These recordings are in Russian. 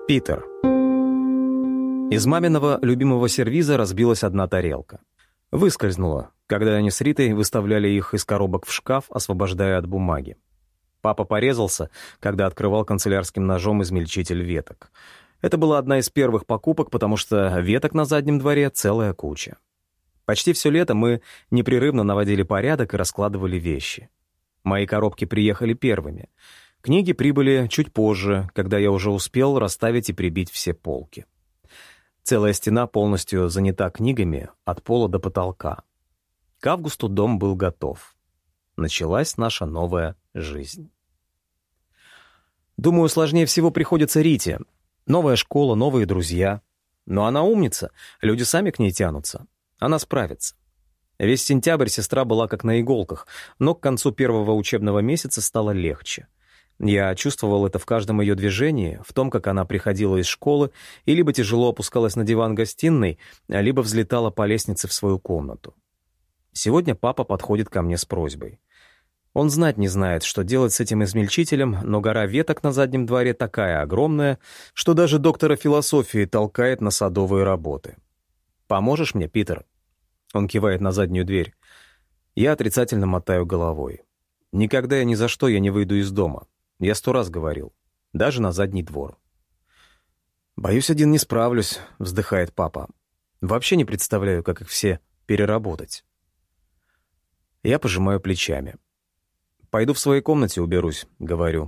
Питер. Из маминого любимого сервиза разбилась одна тарелка. Выскользнула, когда они с Ритой выставляли их из коробок в шкаф, освобождая от бумаги. Папа порезался, когда открывал канцелярским ножом измельчитель веток. Это была одна из первых покупок, потому что веток на заднем дворе целая куча. Почти все лето мы непрерывно наводили порядок и раскладывали вещи. Мои коробки приехали первыми. Книги прибыли чуть позже, когда я уже успел расставить и прибить все полки. Целая стена полностью занята книгами от пола до потолка. К августу дом был готов. Началась наша новая жизнь. Думаю, сложнее всего приходится Рите. Новая школа, новые друзья. Но она умница, люди сами к ней тянутся. Она справится. Весь сентябрь сестра была как на иголках, но к концу первого учебного месяца стало легче. Я чувствовал это в каждом ее движении, в том, как она приходила из школы и либо тяжело опускалась на диван гостиной, либо взлетала по лестнице в свою комнату. Сегодня папа подходит ко мне с просьбой. Он знать не знает, что делать с этим измельчителем, но гора веток на заднем дворе такая огромная, что даже доктора философии толкает на садовые работы. «Поможешь мне, Питер?» Он кивает на заднюю дверь. Я отрицательно мотаю головой. Никогда и ни за что я не выйду из дома. Я 100 раз говорил. Даже на задний двор. «Боюсь, один не справлюсь», — вздыхает папа. «Вообще не представляю, как их все переработать». Я пожимаю плечами. «Пойду в своей комнате уберусь», — говорю.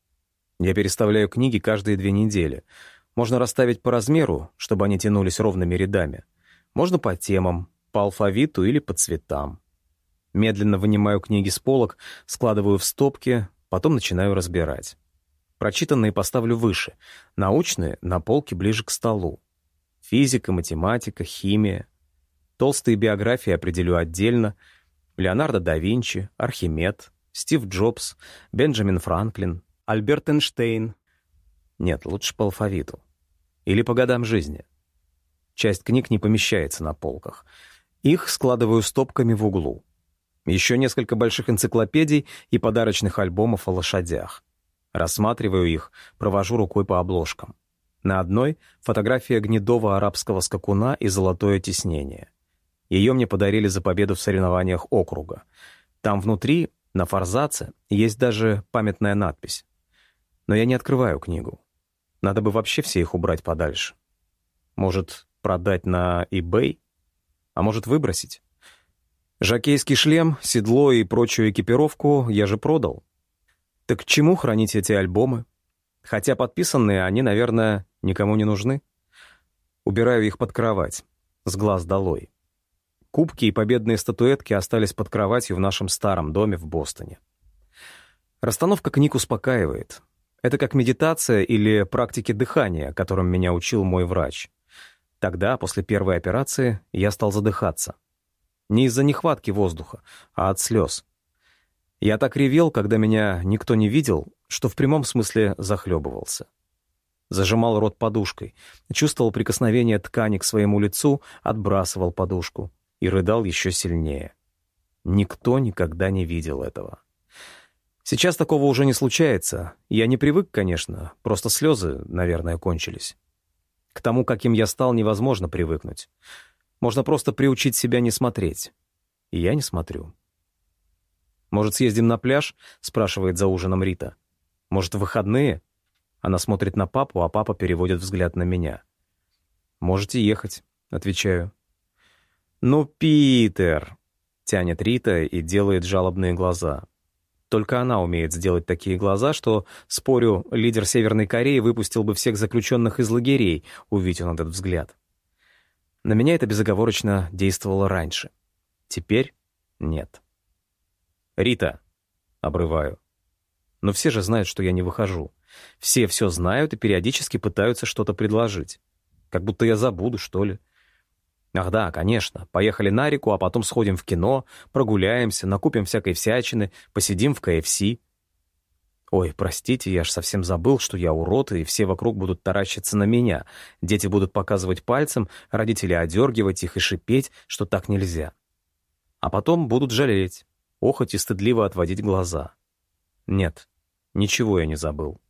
Я переставляю книги каждые 2 недели. Можно расставить по размеру, чтобы они тянулись ровными рядами. Можно по темам, по алфавиту или по цветам. Медленно вынимаю книги с полок, складываю в стопки, потом начинаю разбирать. Прочитанные поставлю выше, научные — на полке ближе к столу. Физика, математика, химия. Толстые биографии определю отдельно. Леонардо да Винчи, Архимед, Стив Джобс, Бенджамин Франклин, Альберт Эйнштейн. Нет, лучше по алфавиту. Или по годам жизни. Часть книг не помещается на полках. Их складываю стопками в углу. Еще несколько больших энциклопедий и подарочных альбомов о лошадях. Рассматриваю их, провожу рукой по обложкам. На одной — фотография гнедого арабского скакуна и золотое тиснение. Ее мне подарили за победу в соревнованиях округа. Там внутри, на форзаце, есть даже памятная надпись. Но я не открываю книгу. Надо бы вообще все их убрать подальше. Может, продать на eBay? А может, выбросить? Жокейский шлем, седло и прочую экипировку я же продал. Так к чему хранить эти альбомы? Хотя подписанные они, наверное, никому не нужны. Убираю их под кровать, с глаз долой. Кубки и победные статуэтки остались под кроватью в нашем старом доме в Бостоне. Расстановка книг успокаивает. Это как медитация или практики дыхания, которым меня учил мой врач. Тогда, после первой операции, я стал задыхаться. Не из-за нехватки воздуха, а от слез. Я так ревел, когда меня никто не видел, что в прямом смысле захлебывался. Зажимал рот подушкой, чувствовал прикосновение ткани к своему лицу, отбрасывал подушку и рыдал еще сильнее. Никто никогда не видел этого. Сейчас такого уже не случается. Я не привык, конечно, просто слезы, наверное, кончились. К тому, каким я стал, невозможно привыкнуть. Можно просто приучить себя не смотреть. И я не смотрю. «Может, съездим на пляж?» — спрашивает за ужином Рита. «Может, в выходные?» Она смотрит на папу, а папа переводит взгляд на меня. «Можете ехать», — отвечаю. «Ну, Питер!» — тянет Рита и делает жалобные глаза. Только она умеет сделать такие глаза, что, спорю, лидер Северной Кореи выпустил бы всех заключенных из лагерей, увидев он этот взгляд. На меня это безоговорочно действовало раньше. Теперь нет. «Рита!» — обрываю. Но все же знают, что я не выхожу. Все знают и периодически пытаются что-то предложить. Как будто я забуду, что ли. Ах да, конечно, поехали на реку, а потом сходим в кино, прогуляемся, накупим всякой всячины, посидим в КФС. Ой, простите, я ж совсем забыл, что я урод, и все вокруг будут таращиться на меня. Дети будут показывать пальцем, родители одергивать их и шипеть, что так нельзя. А потом будут жалеть, охоть и стыдливо отводить глаза. Нет, ничего я не забыл.